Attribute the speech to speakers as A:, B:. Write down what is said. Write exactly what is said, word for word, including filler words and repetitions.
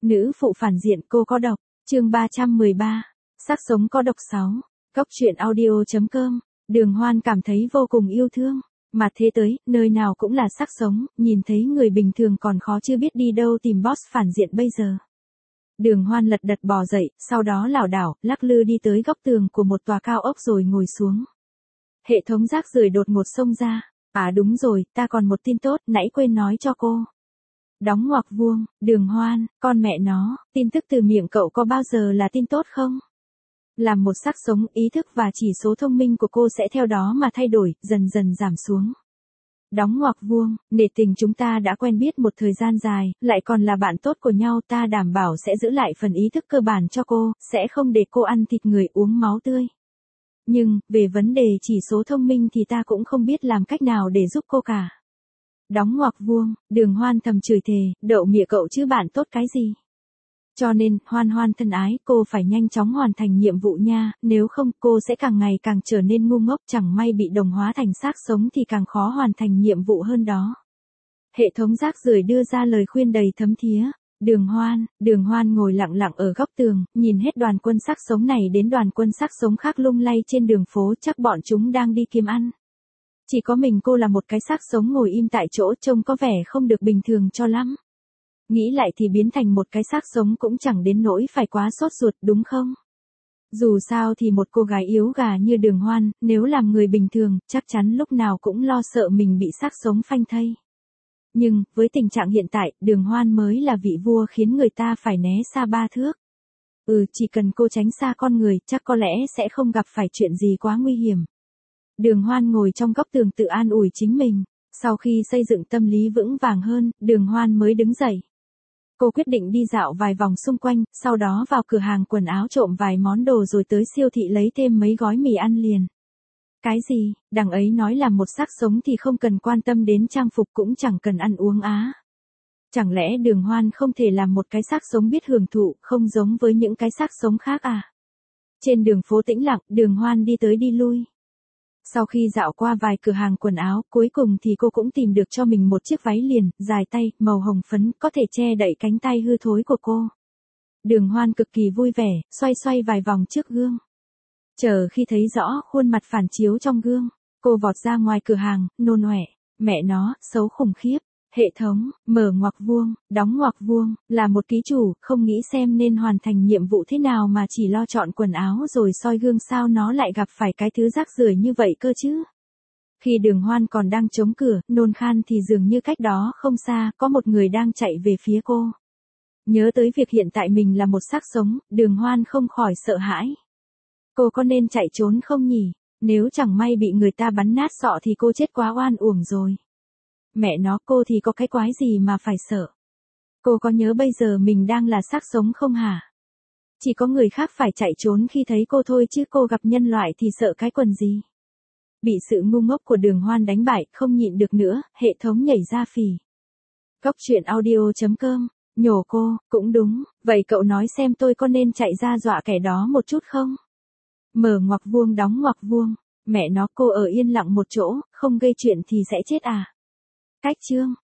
A: Nữ phụ phản diện cô có độc, chương ba trăm mười ba, xác sống có độc sáu, Góc truyện audio.com, Đường Hoan cảm thấy vô cùng yêu thương, mà thế tới, nơi nào cũng là xác sống, nhìn thấy người bình thường còn khó chưa biết đi đâu tìm boss phản diện bây giờ. Đường Hoan lật đật bò dậy, sau đó lảo đảo, lắc lư đi tới góc tường của một tòa cao ốc rồi ngồi xuống. Hệ thống rác rưởi đột ngột xông ra, à đúng rồi, ta còn một tin tốt, nãy quên nói cho cô. Đóng ngoặc vuông, Đường Hoan, con mẹ nó, tin tức từ miệng cậu có bao giờ là tin tốt không? Làm một xác sống, ý thức và chỉ số thông minh của cô sẽ theo đó mà thay đổi, dần dần giảm xuống. Đóng ngoặc vuông, nể tình chúng ta đã quen biết một thời gian dài, lại còn là bạn tốt của nhau, ta đảm bảo sẽ giữ lại phần ý thức cơ bản cho cô, sẽ không để cô ăn thịt người uống máu tươi. Nhưng, về vấn đề chỉ số thông minh thì ta cũng không biết làm cách nào để giúp cô cả. Đóng ngoặc vuông, Đường Hoan thầm chửi thề, đậu mịa cậu chứ bạn tốt cái gì. Cho nên, Hoan Hoan thân ái, cô phải nhanh chóng hoàn thành nhiệm vụ nha, nếu không cô sẽ càng ngày càng trở nên ngu ngốc, chẳng may bị đồng hóa thành xác sống thì càng khó hoàn thành nhiệm vụ hơn đó. Hệ thống rác rưởi đưa ra lời khuyên đầy thấm thía. Đường Hoan, Đường Hoan ngồi lặng lặng ở góc tường, nhìn hết đoàn quân xác sống này đến đoàn quân xác sống khác lung lay trên đường phố, chắc bọn chúng đang đi kiếm ăn. Chỉ có mình cô là một cái xác sống ngồi im tại chỗ, trông có vẻ không được bình thường cho lắm. Nghĩ lại thì biến thành một cái xác sống cũng chẳng đến nỗi phải quá sốt ruột đúng không? Dù sao thì một cô gái yếu gà như Đường Hoan, nếu làm người bình thường, chắc chắn lúc nào cũng lo sợ mình bị xác sống phanh thây. Nhưng, với tình trạng hiện tại, Đường Hoan mới là vị vua khiến người ta phải né xa ba thước. Ừ, chỉ cần cô tránh xa con người, chắc có lẽ sẽ không gặp phải chuyện gì quá nguy hiểm. Đường Hoan ngồi trong góc tường tự an ủi chính mình. Sau khi xây dựng tâm lý vững vàng hơn, Đường Hoan mới đứng dậy. Cô quyết định đi dạo vài vòng xung quanh, sau đó vào cửa hàng quần áo trộm vài món đồ rồi tới siêu thị lấy thêm mấy gói mì ăn liền. Cái gì, đằng ấy nói là một xác sống thì không cần quan tâm đến trang phục cũng chẳng cần ăn uống á. Chẳng lẽ Đường Hoan không thể làm một cái xác sống biết hưởng thụ, không giống với những cái xác sống khác à? Trên đường phố tĩnh lặng, Đường Hoan đi tới đi lui. Sau khi dạo qua vài cửa hàng quần áo, cuối cùng thì cô cũng tìm được cho mình một chiếc váy liền, dài tay, màu hồng phấn, có thể che đậy cánh tay hư thối của cô. Đường Hoan cực kỳ vui vẻ, xoay xoay vài vòng trước gương. Chờ khi thấy rõ khuôn mặt phản chiếu trong gương, cô vọt ra ngoài cửa hàng, nôn ọe, mẹ nó, xấu khủng khiếp. Hệ thống, mở ngoặc vuông, đóng ngoặc vuông, là một ký chủ, không nghĩ xem nên hoàn thành nhiệm vụ thế nào mà chỉ lo chọn quần áo rồi soi gương, sao nó lại gặp phải cái thứ rác rưởi như vậy cơ chứ. Khi Đường Hoan còn đang chống cửa, nôn khan thì dường như cách đó không xa, có một người đang chạy về phía cô. Nhớ tới việc hiện tại mình là một xác sống, Đường Hoan không khỏi sợ hãi. Cô có nên chạy trốn không nhỉ? Nếu chẳng may bị người ta bắn nát sọ thì cô chết quá oan uổng rồi. Mẹ nó, cô thì có cái quái gì mà phải sợ. Cô có nhớ bây giờ mình đang là xác sống không hả? Chỉ có người khác phải chạy trốn khi thấy cô thôi chứ cô gặp nhân loại thì sợ cái quần gì. Bị sự ngu ngốc của Đường Hoan đánh bại, không nhịn được nữa, hệ thống nhảy ra phì. Góc truyện audio.com, nhổ cô, cũng đúng, vậy cậu nói xem tôi có nên chạy ra dọa kẻ đó một chút không? Mở ngoặc vuông đóng ngoặc vuông, mẹ nó, cô ở yên lặng một chỗ, không gây chuyện thì sẽ chết à? Cách chương